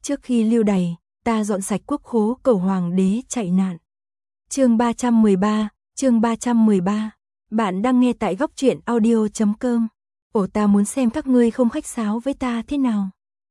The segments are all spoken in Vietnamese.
Trước khi lưu đày, ta dọn sạch quốc khố cầu hoàng đế chạy nạn. Chương 313. Bạn đang nghe tại góc truyện audio.com. Ồ, ta muốn xem các ngươi không khách sáo với ta thế nào.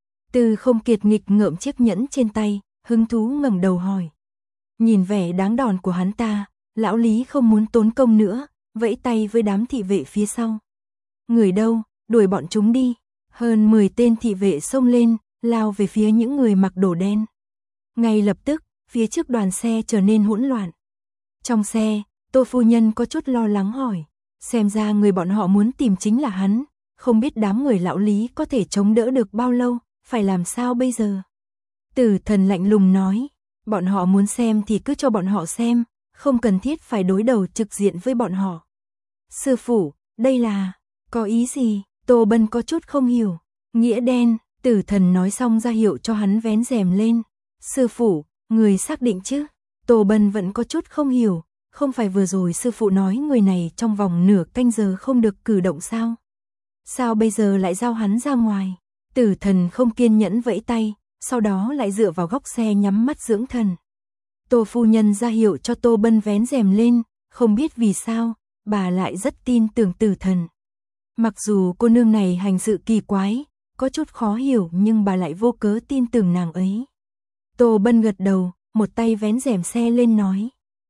Từ Không Kiệt nghịch ngợm chiếc nhẫn trên tay, hứng thú ngẩng đầu hỏi. Nhìn vẻ đáng đòn của hắn ta, lão Lý không muốn tốn công nữa, vẫy tay với đám thị vệ phía sau. Người đâu, đuổi bọn chúng đi. Hơn 10 tên thị vệ xông lên, lao về phía những người mặc đồ đen. Ngay lập tức, phía trước đoàn xe trở nên hỗn loạn. Trong xe, Tô phu nhân có chút lo lắng hỏi, xem ra người bọn họ muốn tìm chính là hắn, không biết đám người lão Lý có thể chống đỡ được bao lâu, phải làm sao bây giờ? Tử Thần lạnh lùng nói, bọn họ muốn xem thì cứ cho bọn họ xem, không cần thiết phải đối đầu trực diện với bọn họ. Sư phụ, đây là, có ý gì? Tô Bân có chút không hiểu. Nghĩa đen, Tử Thần nói xong ra hiệu cho hắn vén rèm lên. Sư phụ, người xác định chứ? Tô Bân vẫn có chút không hiểu, không phải vừa rồi sư phụ nói người này trong vòng nửa canh giờ không được cử động sao? Sao bây giờ lại giao hắn ra ngoài? Tử Thần không kiên nhẫn vẫy tay, sau đó lại dựa vào góc xe nhắm mắt dưỡng thần. Tô phu nhân ra hiệu cho Tô Bân vén rèm lên, không biết vì sao, bà lại rất tin tưởng Tử Thần. Mặc dù cô nương này hành sự kỳ quái, có chút khó hiểu nhưng bà lại vô cớ tin tưởng nàng ấy. Tô Bân gật đầu, một tay vén rèm xe lên nói.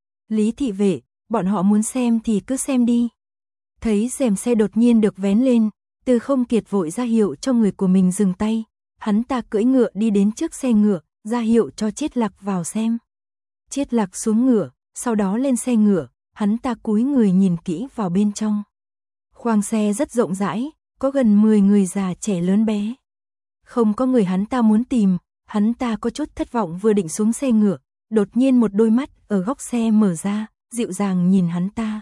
Lý thị vệ, bọn họ muốn xem thì cứ xem đi. Thấy rèm xe đột nhiên được vén lên, Từ Không Kiệt vội ra hiệu cho người của mình dừng tay. Hắn ta cưỡi ngựa đi đến trước xe ngựa, ra hiệu cho Chiết Lạc vào xem. Chiết Lạc xuống ngựa, sau đó lên xe ngựa, hắn ta cúi người nhìn kỹ vào bên trong. Khoang xe rất rộng rãi, có gần 10 người già trẻ lớn bé. Không có người hắn ta muốn tìm, hắn ta có chút thất vọng vừa định xuống xe ngựa, đột nhiên một đôi mắt ở góc xe mở ra, dịu dàng nhìn hắn ta.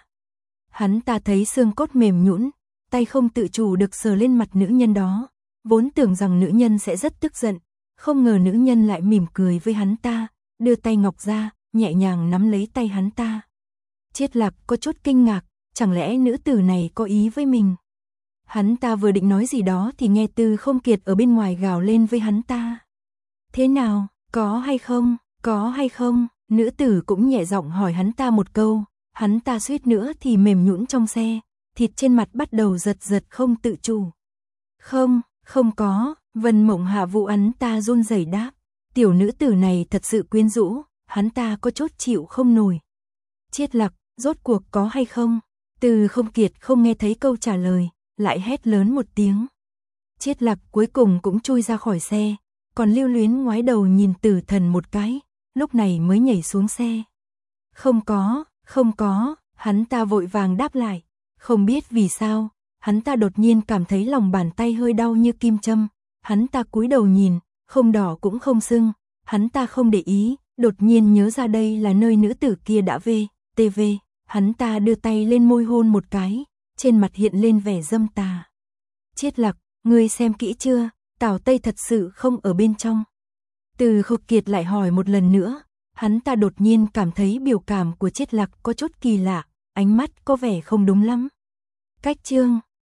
Hắn ta thấy xương cốt mềm nhũn, tay không tự chủ được sờ lên mặt nữ nhân đó, vốn tưởng rằng nữ nhân sẽ rất tức giận, không ngờ nữ nhân lại mỉm cười với hắn ta, đưa tay ngọc ra, nhẹ nhàng nắm lấy tay hắn ta. Chiết Lạc có chút kinh ngạc, chẳng lẽ nữ tử này có ý với mình? Hắn ta vừa định nói gì đó thì nghe Từ Không Kiệt ở bên ngoài gào lên với hắn ta. Thế nào, có hay không, có hay không? Nữ tử cũng nhẹ giọng hỏi hắn ta một câu, hắn ta suýt nữa thì mềm nhũn trong xe, thịt trên mặt bắt đầu giật giật không tự chủ. Không, không có, Vân Mộng Hạ Vũ hắn ta run rẩy đáp, tiểu nữ tử này thật sự quyến rũ, hắn ta có chút chịu không nổi. Chiết Lạc, rốt cuộc có hay không? Từ Không Kiệt không nghe thấy câu trả lời, lại hét lớn một tiếng. Chiết Lạc cuối cùng cũng chui ra khỏi xe, còn lưu luyến ngoái đầu nhìn Tử Thần một cái, lúc này mới nhảy xuống xe. Không có, hắn ta vội vàng đáp lại, không biết vì sao, hắn ta đột nhiên cảm thấy lòng bàn tay hơi đau như kim châm, hắn ta cúi đầu nhìn, không đỏ cũng không sưng, hắn ta không để ý, đột nhiên nhớ ra đây là nơi nữ tử kia đã TV, hắn ta đưa tay lên môi hôn một cái, trên mặt hiện lên vẻ dâm tà. Chiết Lạc, ngươi xem kỹ chưa, Tào Tây thật sự không ở bên trong. Từ Không Kiệt lại hỏi một lần nữa, hắn ta đột nhiên cảm thấy biểu cảm của Chiết Lạc có chút kỳ lạ, ánh mắt có vẻ không đúng lắm. Cách chương